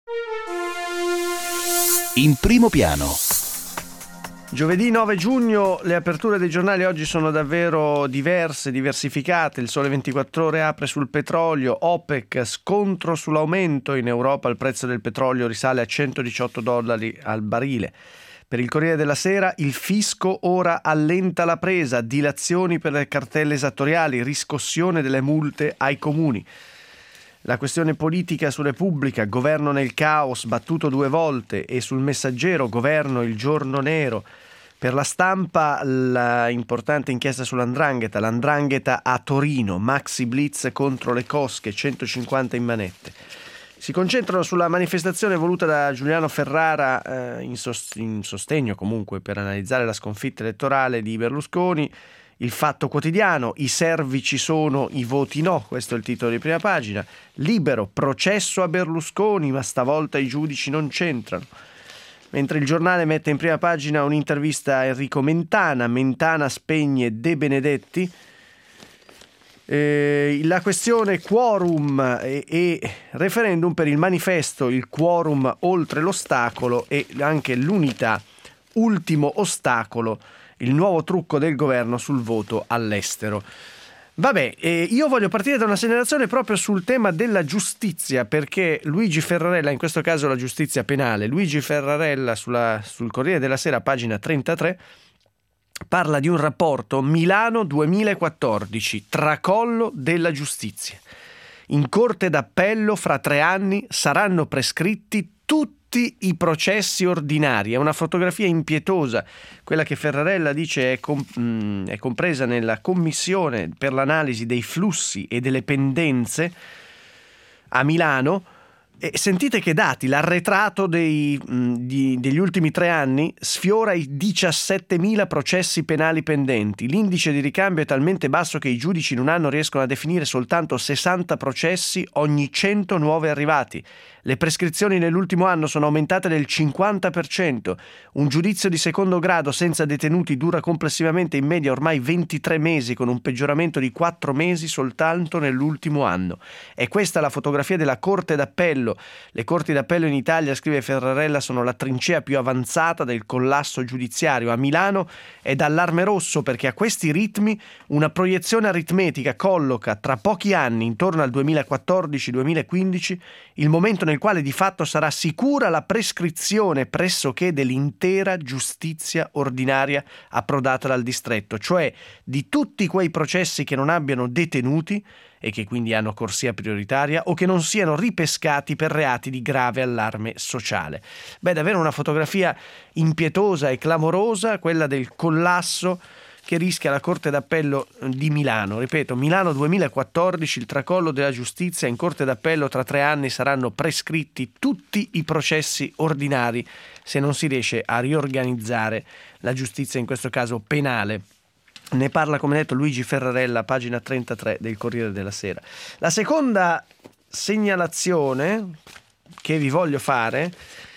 In primo piano. Giovedì 9 giugno, le aperture dei giornali oggi sono davvero diversificate. Il Sole 24 Ore apre sul petrolio, OPEC, scontro sull'aumento, in Europa il prezzo del petrolio risale a $118 al barile. Per il Corriere della Sera, il fisco ora allenta la presa, dilazioni per le cartelle esattoriali, riscossione delle multe ai comuni. La questione politica su Repubblica, governo nel caos, battuto 2 volte, e sul Messaggero, governo il giorno nero. Per la Stampa, la importante inchiesta sull''ndrangheta, l''ndrangheta a Torino, maxi blitz contro le cosche, 150 in manette. Si concentrano sulla manifestazione voluta da Giuliano Ferrara in sostegno comunque per analizzare la sconfitta elettorale di Berlusconi. Il Fatto Quotidiano, i servi ci sono, i voti no, questo è il titolo di prima pagina. Libero, processo a Berlusconi, ma stavolta i giudici non c'entrano. Mentre il Giornale mette in prima pagina un'intervista a Enrico Mentana, Mentana spegne De Benedetti. La questione quorum e referendum, per il manifesto, il quorum oltre l'ostacolo e anche l'unità, ultimo ostacolo, il nuovo trucco del governo sul voto all'estero. Vabbè, io voglio partire da una segnalazione proprio sul tema della giustizia, perché Luigi Ferrarella, in questo caso la giustizia penale, Luigi Ferrarella sul Corriere della Sera, pagina 33, parla di un rapporto Milano 2014, tracollo della giustizia. In corte d'appello fra 3 anni saranno prescritti tutti i processi ordinari. È una fotografia impietosa, quella che Ferrarella dice è compresa nella commissione per l'analisi dei flussi e delle pendenze a Milano. E sentite che dati, l'arretrato degli ultimi 3 anni sfiora i 17.000 processi penali pendenti. L'indice di ricambio è talmente basso che i giudici in un anno riescono a definire soltanto 60 processi ogni 100 nuovi arrivati. Le prescrizioni nell'ultimo anno sono aumentate del 50%. Un giudizio di secondo grado senza detenuti dura complessivamente in media ormai 23 mesi, con un peggioramento di 4 mesi soltanto nell'ultimo anno. È questa la fotografia della Corte d'Appello. Le corti d'appello in Italia, scrive Ferrarella, sono la trincea più avanzata del collasso giudiziario. A Milano è d'allarme rosso, perché a questi ritmi una proiezione aritmetica colloca tra pochi anni, intorno al 2014-2015, il momento nel quale di fatto sarà sicura la prescrizione pressoché dell'intera giustizia ordinaria approdata dal distretto, cioè di tutti quei processi che non abbiano detenuti e che quindi hanno corsia prioritaria o che non siano ripescati per reati di grave allarme sociale. Davvero una fotografia impietosa e clamorosa, quella del collasso che rischia la Corte d'Appello di Milano. Ripeto, Milano 2014, il tracollo della giustizia. In Corte d'Appello tra 3 anni saranno prescritti tutti i processi ordinari se non si riesce a riorganizzare la giustizia, in questo caso penale. Ne parla, come detto, Luigi Ferrarella, pagina 33 del Corriere della Sera. La seconda segnalazione che vi voglio fare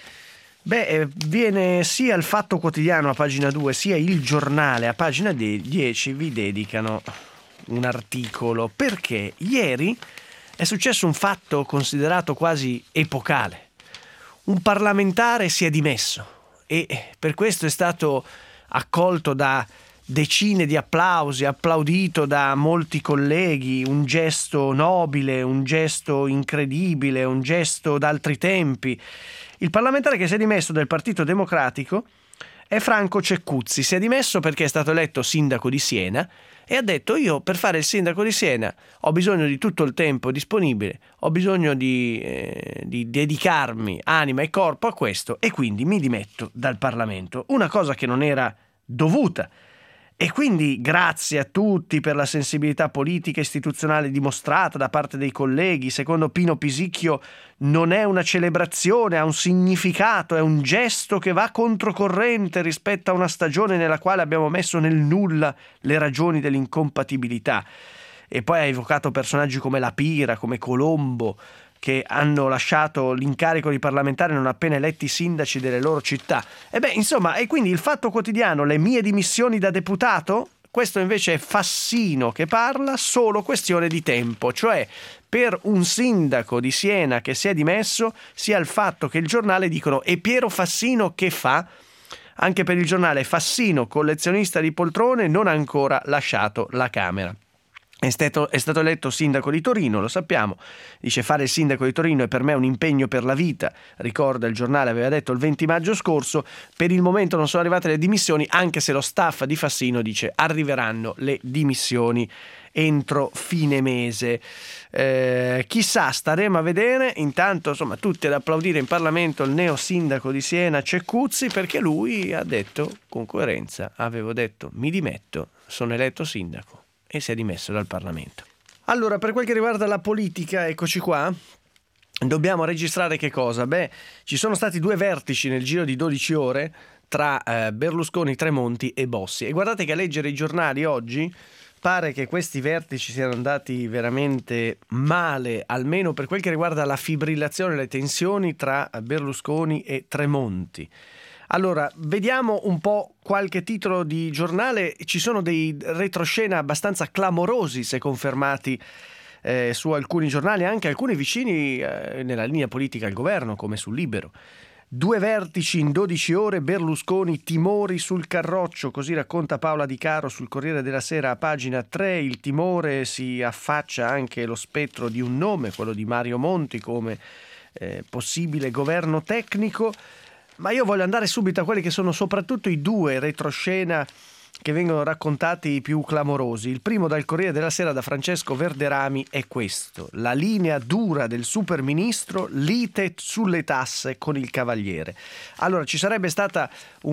viene sia il Fatto Quotidiano a pagina 2 sia il Giornale a pagina 10 vi dedicano un articolo, perché ieri è successo un fatto considerato quasi epocale. Un parlamentare si è dimesso e per questo è stato accolto da decine di applausi, applaudito da molti colleghi, un gesto nobile, un gesto incredibile, un gesto d'altri tempi. Il parlamentare che si è dimesso del Partito Democratico è Franco Ceccuzzi. Si è dimesso perché è stato eletto sindaco di Siena e ha detto: io per fare il sindaco di Siena ho bisogno di tutto il tempo disponibile, ho bisogno di dedicarmi anima e corpo a questo e quindi mi dimetto dal Parlamento. Una cosa che non era dovuta. E quindi grazie a tutti per la sensibilità politica e istituzionale dimostrata da parte dei colleghi. Secondo Pino Pisicchio non è una celebrazione, ha un significato, è un gesto che va controcorrente rispetto a una stagione nella quale abbiamo messo nel nulla le ragioni dell'incompatibilità. E poi ha evocato personaggi come La Pira, come Colombo, che hanno lasciato l'incarico di parlamentare non appena eletti sindaci delle loro città. E quindi il Fatto Quotidiano, le mie dimissioni da deputato, questo invece è Fassino che parla, solo questione di tempo, cioè per un sindaco di Siena che si è dimesso sia il fatto che il giornale dicono e Piero Fassino che fa? Anche per il giornale Fassino, collezionista di poltrone, non ha ancora lasciato la Camera. È stato eletto sindaco di Torino, lo sappiamo, dice fare il sindaco di Torino è per me un impegno per la vita, ricorda il giornale, aveva detto il 20 maggio scorso, per il momento non sono arrivate le dimissioni, anche se lo staff di Fassino dice arriveranno le dimissioni entro fine mese. Chissà, staremo a vedere. Intanto insomma tutti ad applaudire in Parlamento il neo sindaco di Siena Ceccuzzi, perché lui ha detto con coerenza, avevo detto mi dimetto, sono eletto sindaco, e si è dimesso dal Parlamento. Allora, per quel che riguarda la politica, eccoci qua. Dobbiamo registrare che cosa? Ci sono stati 2 vertici nel giro di 12 ore tra Berlusconi, Tremonti e Bossi. E guardate che a leggere i giornali oggi pare che questi vertici siano andati veramente male, almeno per quel che riguarda la fibrillazione e le tensioni tra Berlusconi e Tremonti. Allora, vediamo un po' qualche titolo di giornale. Ci sono dei retroscena abbastanza clamorosi, se confermati, su alcuni giornali, anche alcuni vicini nella linea politica al governo, come sul Libero. 2 vertici in 12 ore, Berlusconi, timori sul Carroccio, così racconta Paola Di Caro sul Corriere della Sera a pagina 3. Il timore si affaccia anche lo spettro di un nome, quello di Mario Monti, come possibile governo tecnico. Ma io voglio andare subito a quelli che sono soprattutto i 2 retroscena che vengono raccontati più clamorosi. Il primo dal Corriere della Sera, da Francesco Verderami, è questo: la linea dura del superministro, lite sulle tasse con il Cavaliere. Allora, ci sarebbe stata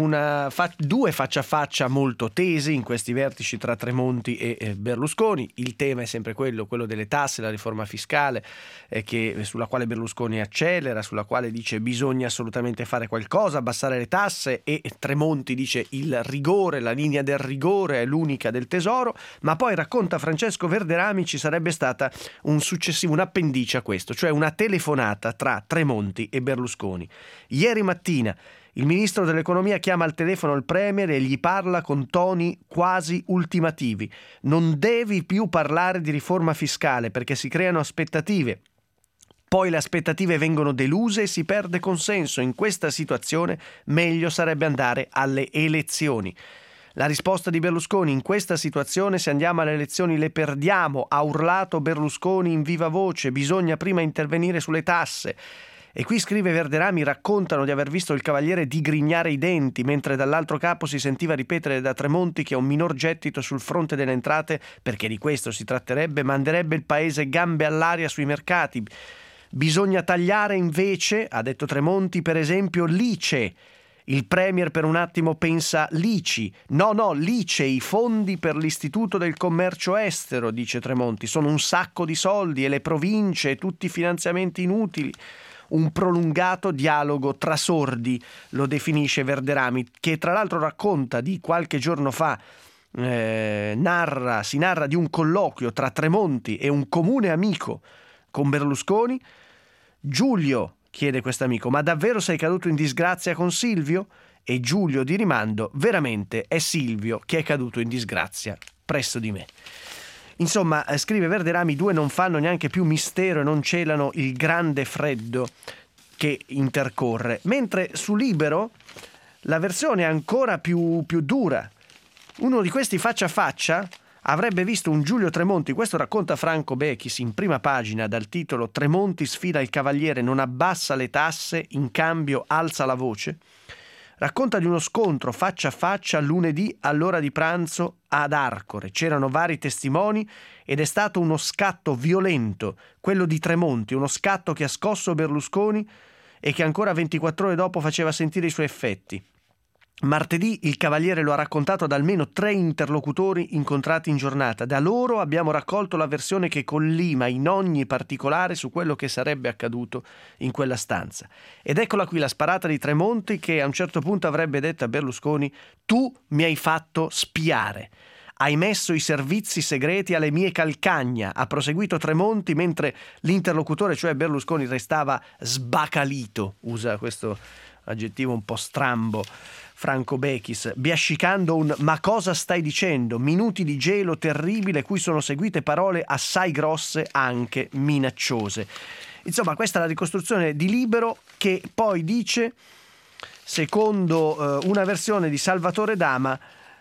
2 faccia a faccia molto tesi in questi vertici tra Tremonti e Berlusconi. Il tema è sempre quello delle tasse, la riforma fiscale, sulla quale Berlusconi accelera, sulla quale dice bisogna assolutamente fare qualcosa, abbassare le tasse, e Tremonti dice il rigore, la linea del rigore è l'unica del tesoro. Ma poi racconta Francesco Verderami ci sarebbe stata un appendice a questo, cioè una telefonata tra Tremonti e Berlusconi. Ieri mattina il ministro dell'economia chiama al telefono il premier e gli parla con toni quasi ultimativi: non devi più parlare di riforma fiscale perché si creano aspettative, poi le aspettative vengono deluse e si perde consenso. In questa situazione meglio sarebbe andare alle elezioni. La risposta di Berlusconi: in questa situazione se andiamo alle elezioni le perdiamo, ha urlato Berlusconi in viva voce, bisogna prima intervenire sulle tasse. E qui, scrive Verderami, raccontano di aver visto il Cavaliere digrignare i denti, mentre dall'altro capo si sentiva ripetere da Tremonti che un minor gettito sul fronte delle entrate, perché di questo si tratterebbe, manderebbe il paese gambe all'aria sui mercati. Bisogna tagliare invece, ha detto Tremonti, per esempio l'ICE. Il premier per un attimo pensa l'ICI. No, l'ICE, i fondi per l'Istituto del Commercio Estero, dice Tremonti, sono un sacco di soldi, e le province e tutti i finanziamenti inutili. Un prolungato dialogo tra sordi, lo definisce Verderami, che tra l'altro racconta di qualche giorno fa, si narra di un colloquio tra Tremonti e un comune amico con Berlusconi. Giulio, chiede quest'amico, ma davvero sei caduto in disgrazia con Silvio? E Giulio di rimando: veramente è Silvio che è caduto in disgrazia presso di me. Insomma, scrive Verderami, i 2 non fanno neanche più mistero e non celano il grande freddo che intercorre. Mentre su Libero la versione è ancora più dura. Uno di questi faccia a faccia avrebbe visto un Giulio Tremonti, questo racconta Franco Bechis in prima pagina dal titolo Tremonti sfida il Cavaliere, non abbassa le tasse, in cambio alza la voce. Racconta di uno scontro faccia a faccia lunedì all'ora di pranzo ad Arcore. C'erano vari testimoni ed è stato uno scatto violento, quello di Tremonti, uno scatto che ha scosso Berlusconi e che ancora 24 ore dopo faceva sentire i suoi effetti. Martedì il Cavaliere lo ha raccontato ad almeno 3 interlocutori incontrati in giornata. Da loro abbiamo raccolto la versione che collima in ogni particolare su quello che sarebbe accaduto in quella stanza. Ed eccola qui la sparata di Tremonti, che a un certo punto avrebbe detto a Berlusconi: tu mi hai fatto spiare, hai messo i servizi segreti alle mie calcagna, ha proseguito Tremonti, mentre l'interlocutore, cioè Berlusconi, restava sbacalito, usa questo aggettivo un po' strambo, Franco Bechis, biascicando un "ma cosa stai dicendo?", minuti di gelo terribile cui sono seguite parole assai grosse, anche minacciose. Insomma, questa è la ricostruzione di Libero, che poi dice, secondo una versione di Salvatore Dama,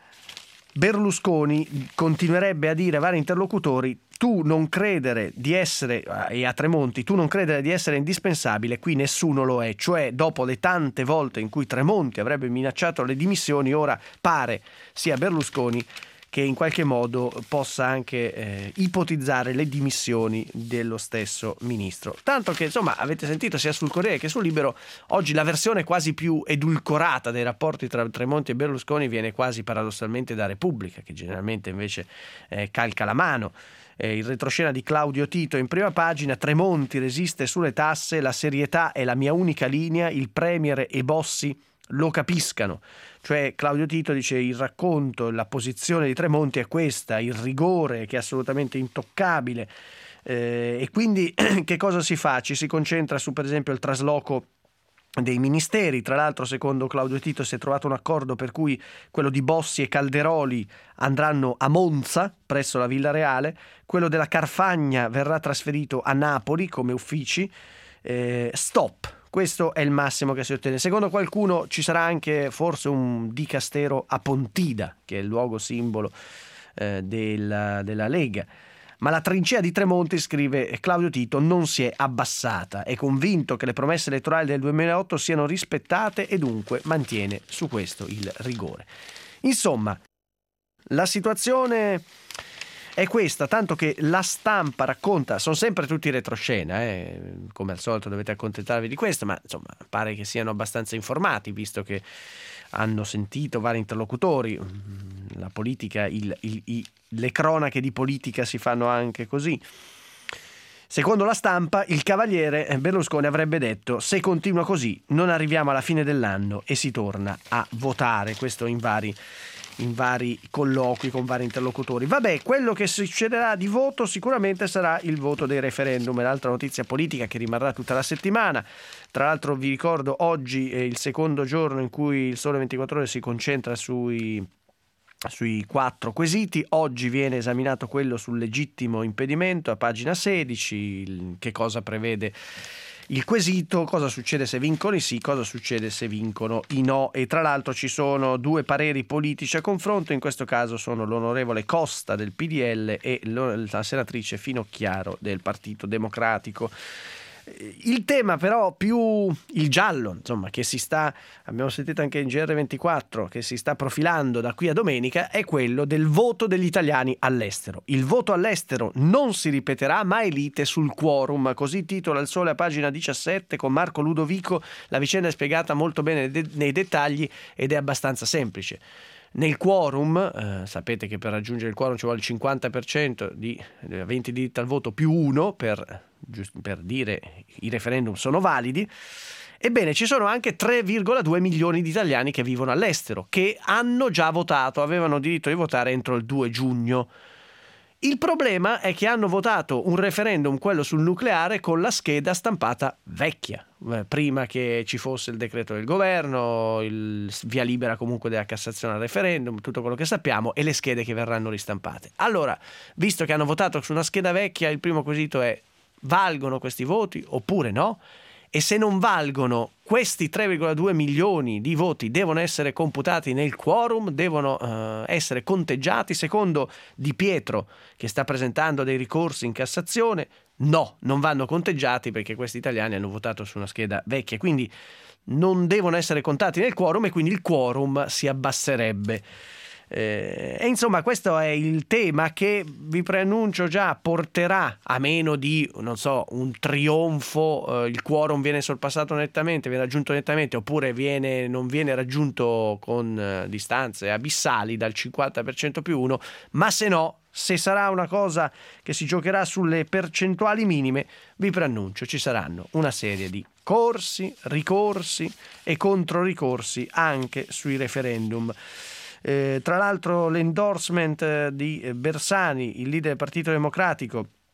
Berlusconi continuerebbe a dire a vari interlocutori: tu non credere di essere, e a Tremonti, tu non credere di essere indispensabile, qui nessuno lo è. Cioè, dopo le tante volte in cui Tremonti avrebbe minacciato le dimissioni, ora pare sia Berlusconi che in qualche modo possa anche ipotizzare le dimissioni dello stesso ministro. Tanto che, insomma, avete sentito sia sul Corriere che sul Libero, oggi la versione quasi più edulcorata dei rapporti tra Tremonti e Berlusconi viene quasi paradossalmente da Repubblica, che generalmente invece calca la mano. Il retroscena di Claudio Tito in prima pagina: Tremonti resiste sulle tasse, la serietà è la mia unica linea, il Premier e Bossi lo capiscano. Cioè, Claudio Tito dice: il racconto, la posizione di Tremonti è questa, il rigore che è assolutamente intoccabile, e quindi che cosa si fa? Ci si concentra su, per esempio, il trasloco dei ministeri. Tra l'altro, secondo Claudio Tito, si è trovato un accordo per cui quello di Bossi e Calderoli andranno a Monza, presso la Villa Reale, quello della Carfagna verrà trasferito a Napoli come uffici. Stop. Questo è il massimo che si ottiene. Secondo qualcuno ci sarà anche forse un dicastero a Pontida, che è il luogo simbolo della Lega. Ma la trincea di Tremonti, scrive Claudio Tito, non si è abbassata. È convinto che le promesse elettorali del 2008 siano rispettate e dunque mantiene su questo il rigore. Insomma, la situazione è questa, tanto che La Stampa racconta, sono sempre tutti retroscena, come al solito dovete accontentarvi di questo, ma insomma pare che siano abbastanza informati, visto che hanno sentito vari interlocutori. La politica, le cronache di politica si fanno anche così. Secondo La Stampa, il cavaliere Berlusconi avrebbe detto: se continua così non arriviamo alla fine dell'anno e si torna a votare. Questo in vari colloqui con vari interlocutori. Vabbè, quello che succederà di voto sicuramente sarà il voto dei referendum. È l'altra notizia politica che rimarrà tutta la settimana. Tra l'altro vi ricordo, oggi è il secondo giorno in cui il Sole 24 Ore si concentra sui 4 quesiti. Oggi viene esaminato quello sul legittimo impedimento a pagina 16, che cosa prevede il quesito, cosa succede se vincono i sì, cosa succede se vincono i no. E tra l'altro ci sono due pareri politici a confronto, in questo caso sono l'onorevole Costa del PDL e la senatrice Finocchiaro del Partito Democratico. Il tema però più il giallo, insomma, che si sta, abbiamo sentito anche in GR24, che si sta profilando da qui a domenica, è quello del voto degli italiani all'estero. Il voto all'estero non si ripeterà, mai lite sul quorum, così titola il Sole a pagina 17 con Marco Ludovico. La vicenda è spiegata molto bene nei dettagli ed è abbastanza semplice. Nel quorum, sapete che per raggiungere il quorum ci vuole il 50% di aventi diritto al voto più uno per dire i referendum sono validi. Ebbene, ci sono anche 3,2 milioni di italiani che vivono all'estero, che hanno già votato, avevano diritto di votare entro il 2 giugno. Il problema è che hanno votato un referendum, quello sul nucleare, con la scheda stampata vecchia, prima che ci fosse il decreto del governo, il via libera comunque della Cassazione al referendum, tutto quello che sappiamo, e le schede che verranno ristampate. Allora, visto che hanno votato su una scheda vecchia, il primo quesito è: valgono questi voti oppure no? E se non valgono, questi 3,2 milioni di voti devono essere computati nel quorum, devono essere conteggiati. Secondo Di Pietro, che sta presentando dei ricorsi in Cassazione, no, non vanno conteggiati perché questi italiani hanno votato su una scheda vecchia, quindi non devono essere contati nel quorum e quindi il quorum si abbasserebbe. E insomma, questo è il tema che, vi preannuncio già, porterà, a meno di, non so, un trionfo, il quorum viene sorpassato nettamente, viene raggiunto nettamente, oppure non viene raggiunto con distanze abissali dal 50% più 1, ma se no, se sarà una cosa che si giocherà sulle percentuali minime, vi preannuncio, ci saranno una serie di corsi, ricorsi e controricorsi anche sui referendum. Tra l'altro l'endorsement di Bersani, il leader del Partito Democratico,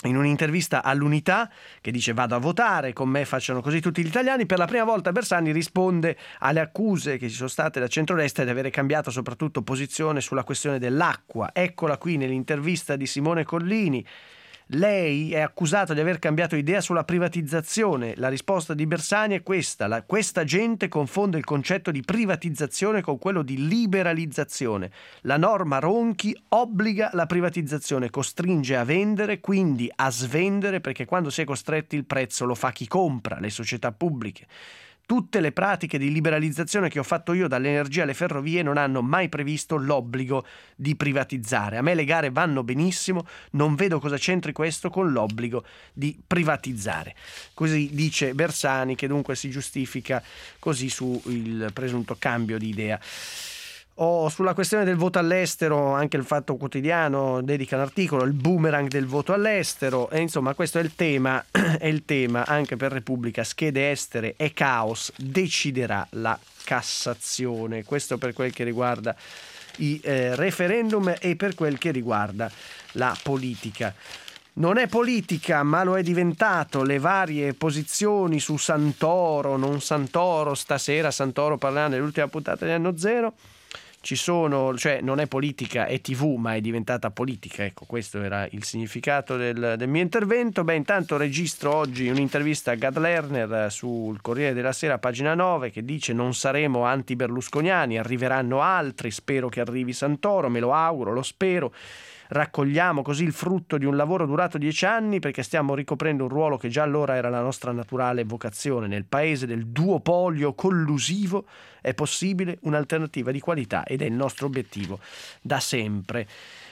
in un'intervista all'Unità, che dice vado a votare, con me facciano così tutti gli italiani. Per la prima volta Bersani risponde alle accuse che ci sono state da centrodestra di avere cambiato soprattutto posizione sulla questione dell'acqua. Eccola qui nell'intervista di Simone Collini. Lei è accusato di aver cambiato idea sulla privatizzazione. La risposta di Bersani è questa: questa gente confonde il concetto di privatizzazione con quello di liberalizzazione. La norma Ronchi obbliga la privatizzazione, costringe a vendere, quindi a svendere, perché quando si è costretti il prezzo lo fa chi compra, le società pubbliche. Tutte le pratiche di liberalizzazione che ho fatto io, dall'energia alle ferrovie, non hanno mai previsto l'obbligo di privatizzare. A me le gare vanno benissimo, non vedo cosa c'entri questo con l'obbligo di privatizzare. Così dice Bersani, che dunque si giustifica così sul presunto cambio di idea. Sulla questione del voto all'estero anche il Fatto Quotidiano dedica un articolo, il boomerang del voto all'estero, e insomma questo è il tema anche per Repubblica: schede estere e caos, deciderà la Cassazione. Questo per quel che riguarda i referendum e per quel che riguarda la politica. Non è politica, ma lo è diventato, le varie posizioni su Santoro, non Santoro. Stasera Santoro parlerà nell'ultima puntata di Anno Zero. Ci sono, cioè non è politica, è TV, ma è diventata politica. Ecco, questo era il significato del mio intervento. Intanto registro oggi un'intervista a Gad Lerner sul Corriere della Sera, pagina 9, che dice: non saremo anti-berlusconiani, arriveranno altri, spero che arrivi Santoro, me lo auguro, lo spero. Raccogliamo così il frutto di un lavoro durato 10 anni, perché stiamo ricoprendo un ruolo che già allora era la nostra naturale vocazione. Nel paese del duopolio collusivo è possibile un'alternativa di qualità ed è il nostro obiettivo da sempre.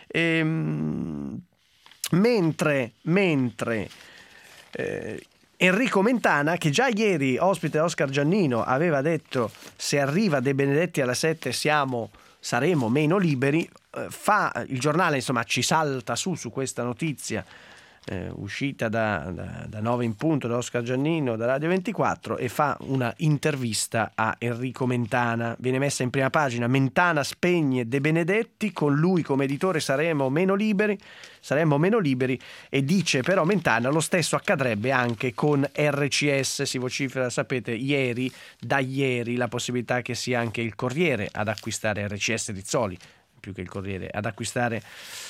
Mentre Enrico Mentana, che già ieri ospite Oscar Giannino aveva detto se arriva De Benedetti alla 7 saremo meno liberi, fa il giornale, insomma, ci salta su questa notizia uscita da 9 in punto da Oscar Giannino da Radio 24, e fa una intervista a Enrico Mentana. Viene messa in prima pagina: Mentana spegne De Benedetti, con lui come editore saremmo meno liberi, e dice però Mentana lo stesso accadrebbe anche con RCS. Si vocifera, sapete, da ieri la possibilità che sia anche il Corriere ad acquistare RCS Rizzoli, più che il Corriere, ad acquistare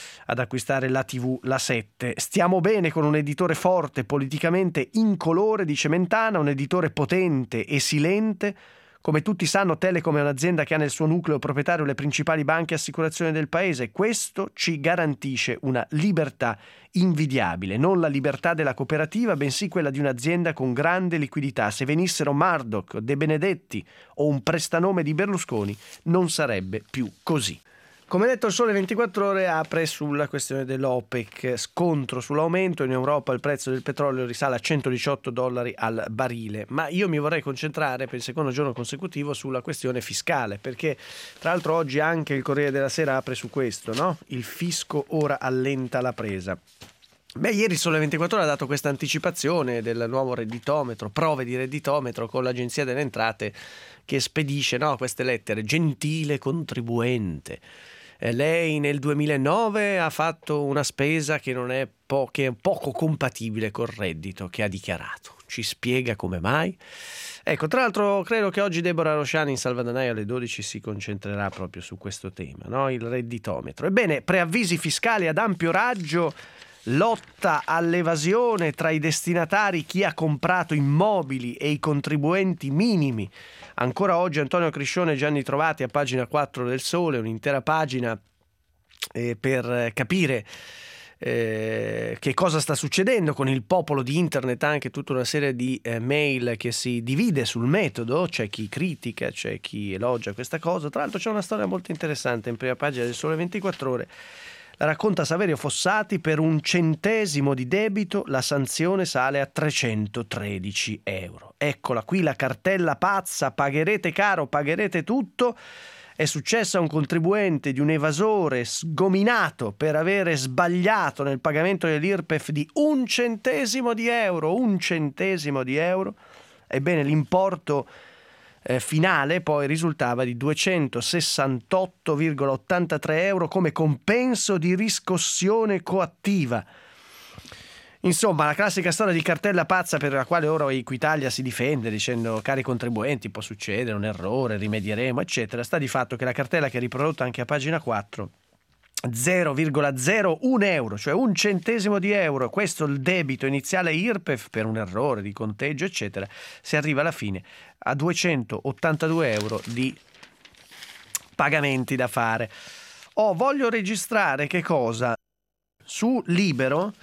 la TV, la 7. Stiamo bene con un editore forte, politicamente incolore, dice Mentana, un editore potente e silente. Come tutti sanno, Telecom è un'azienda che ha nel suo nucleo proprietario le principali banche e assicurazioni del paese. Questo ci garantisce una libertà invidiabile, non la libertà della cooperativa, bensì quella di un'azienda con grande liquidità. Se venissero Murdoch, De Benedetti o un prestanome di Berlusconi, non sarebbe più così. Come detto, il Sole 24 Ore apre sulla questione dell'OPEC, scontro sull'aumento. In Europa il prezzo del petrolio risale a $118 al barile, ma io mi vorrei concentrare per il secondo giorno consecutivo sulla questione fiscale, perché tra l'altro oggi anche il Corriere della Sera apre su questo, no? Il fisco ora allenta la presa. Ieri il Sole 24 Ore ha dato questa anticipazione del nuovo redditometro, prove di redditometro con l'Agenzia delle Entrate che spedisce, no, queste lettere: gentile contribuente. Lei nel 2009 ha fatto una spesa che è poco compatibile col reddito che ha dichiarato. Ci spiega come mai? Ecco, tra l'altro credo che oggi Deborah Rosciani in Salvadanaio alle 12 si concentrerà proprio su questo tema, no? Il redditometro. Ebbene, preavvisi fiscali ad ampio raggio, lotta all'evasione tra i destinatari, chi ha comprato immobili e i contribuenti minimi. Ancora oggi Antonio Criscione e Gianni Trovati a pagina 4 del Sole, un'intera pagina per capire che cosa sta succedendo con il popolo di internet, anche tutta una serie di mail che si divide sul metodo, c'è chi critica, c'è chi elogia questa cosa. Tra l'altro c'è una storia molto interessante in prima pagina del Sole 24 Ore. La racconta Saverio Fossati: per un centesimo di debito la sanzione sale a 313 euro. Eccola qui la cartella pazza: pagherete caro, pagherete tutto. È successo a un contribuente di un evasore sgominato per avere sbagliato nel pagamento dell'IRPEF di un centesimo di euro. Ebbene, l'importo finale poi risultava di 268,83 euro come compenso di riscossione coattiva. Insomma, la classica storia di cartella pazza per la quale ora Equitalia si difende dicendo: cari contribuenti, può succedere un errore, rimedieremo, eccetera. Sta di fatto che la cartella, che è riprodotta anche a pagina 4, 0,01 euro, cioè un centesimo di euro, questo il debito iniziale IRPEF per un errore di conteggio, eccetera, si arriva alla fine a 282 euro di pagamenti da fare. Voglio registrare che cosa? Su Libero,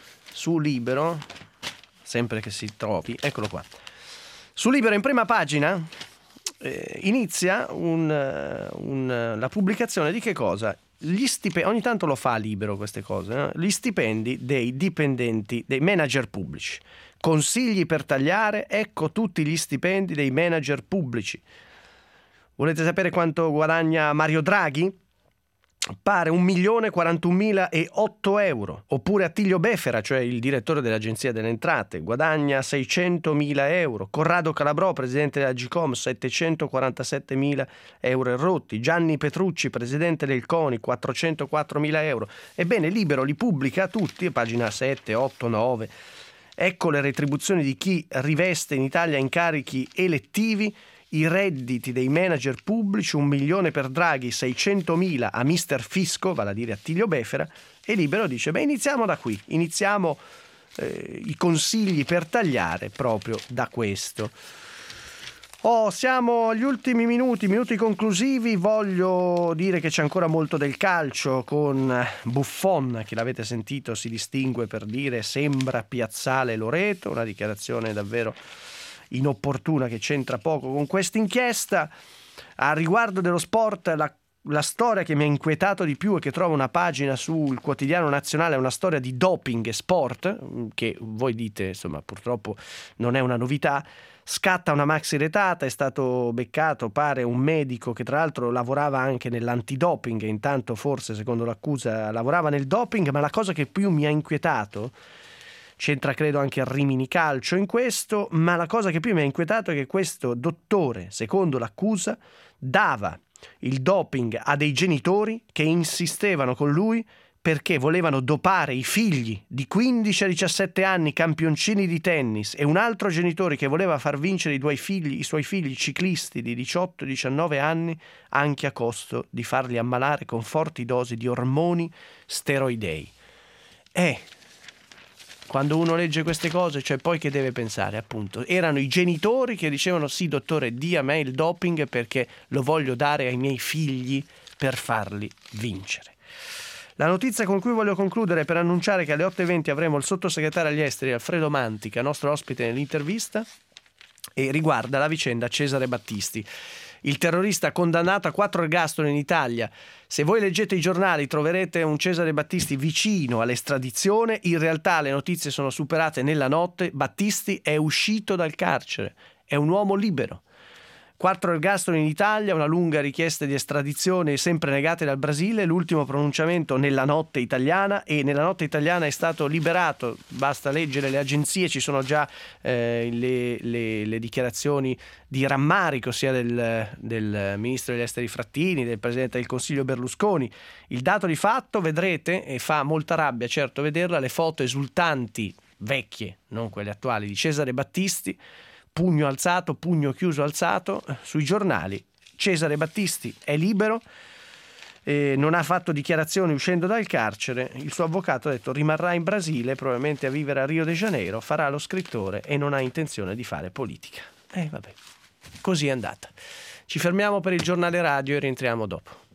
sempre che si trovi, eccolo qua. Su Libero in prima pagina inizia la pubblicazione di che cosa? Ogni tanto lo fa Libero queste cose, no? Gli stipendi dei dipendenti, dei manager pubblici. Consigli per tagliare, ecco tutti gli stipendi dei manager pubblici. Volete sapere quanto guadagna Mario Draghi? Pare 1.041.008 euro. Oppure Attilio Befera, cioè il direttore dell'Agenzia delle Entrate, guadagna 600.000 euro. Corrado Calabrò, presidente della Gcom, 747.000 euro e rotti. Gianni Petrucci, presidente del CONI, 404.000 euro. Ebbene, Libero li pubblica tutti, pagina 7, 8, 9. Ecco le retribuzioni di chi riveste in Italia incarichi elettivi. I redditi dei manager pubblici: 1 milione per Draghi, 600.000 a Mister Fisco, vale a dire Attilio Befera. E Libero dice: iniziamo da qui, iniziamo i consigli per tagliare proprio da questo. Siamo agli ultimi minuti conclusivi. Voglio dire che c'è ancora molto del calcio, con Buffon, che l'avete sentito, si distingue per dire sembra Piazzale Loreto, una dichiarazione davvero inopportuna che c'entra poco con questa inchiesta. A riguardo dello sport, la storia che mi ha inquietato di più e che trovo una pagina sul Quotidiano Nazionale è una storia di doping e sport, che voi dite, insomma, purtroppo non è una novità. Scatta una maxi retata, è stato beccato, pare, un medico che tra l'altro lavorava anche nell'antidoping e intanto forse, secondo l'accusa, lavorava nel doping. Ma la cosa che più mi ha inquietato, c'entra credo anche il Rimini Calcio in questo, ma la cosa che più mi ha inquietato è che questo dottore, secondo l'accusa, dava il doping a dei genitori che insistevano con lui perché volevano dopare i figli di 15 a 17 anni campioncini di tennis, e un altro genitore che voleva far vincere i suoi figli ciclisti di 18 e 19 anni, anche a costo di farli ammalare con forti dosi di ormoni steroidei. Quando uno legge queste cose, cioè, poi che deve pensare? Appunto, erano i genitori che dicevano: sì dottore, dia a me il doping perché lo voglio dare ai miei figli per farli vincere. La notizia con cui voglio concludere, per annunciare che alle 8:20 avremo il sottosegretario agli esteri Alfredo Mantica, nostro ospite nell'intervista, e riguarda la vicenda Cesare Battisti, il terrorista condannato a 4 ergastoli in Italia. Se voi leggete i giornali troverete un Cesare Battisti vicino all'estradizione. In realtà le notizie sono superate nella notte. Battisti è uscito dal carcere, è un uomo libero. 4 ergastoli in Italia, una lunga richiesta di estradizione sempre negate dal Brasile, l'ultimo pronunciamento nella notte italiana, e nella notte italiana è stato liberato. Basta leggere le agenzie, ci sono già le dichiarazioni di rammarico sia del ministro degli esteri Frattini, del presidente del Consiglio Berlusconi. Il dato di fatto, vedrete, e fa molta rabbia certo vederla, le foto esultanti, vecchie, non quelle attuali, di Cesare Battisti, pugno alzato, pugno chiuso alzato, sui giornali. Cesare Battisti è libero, non ha fatto dichiarazioni uscendo dal carcere. Il suo avvocato ha detto: rimarrà in Brasile, probabilmente a vivere a Rio de Janeiro, farà lo scrittore e non ha intenzione di fare politica. Vabbè, così è andata. Ci fermiamo per il giornale radio e rientriamo dopo.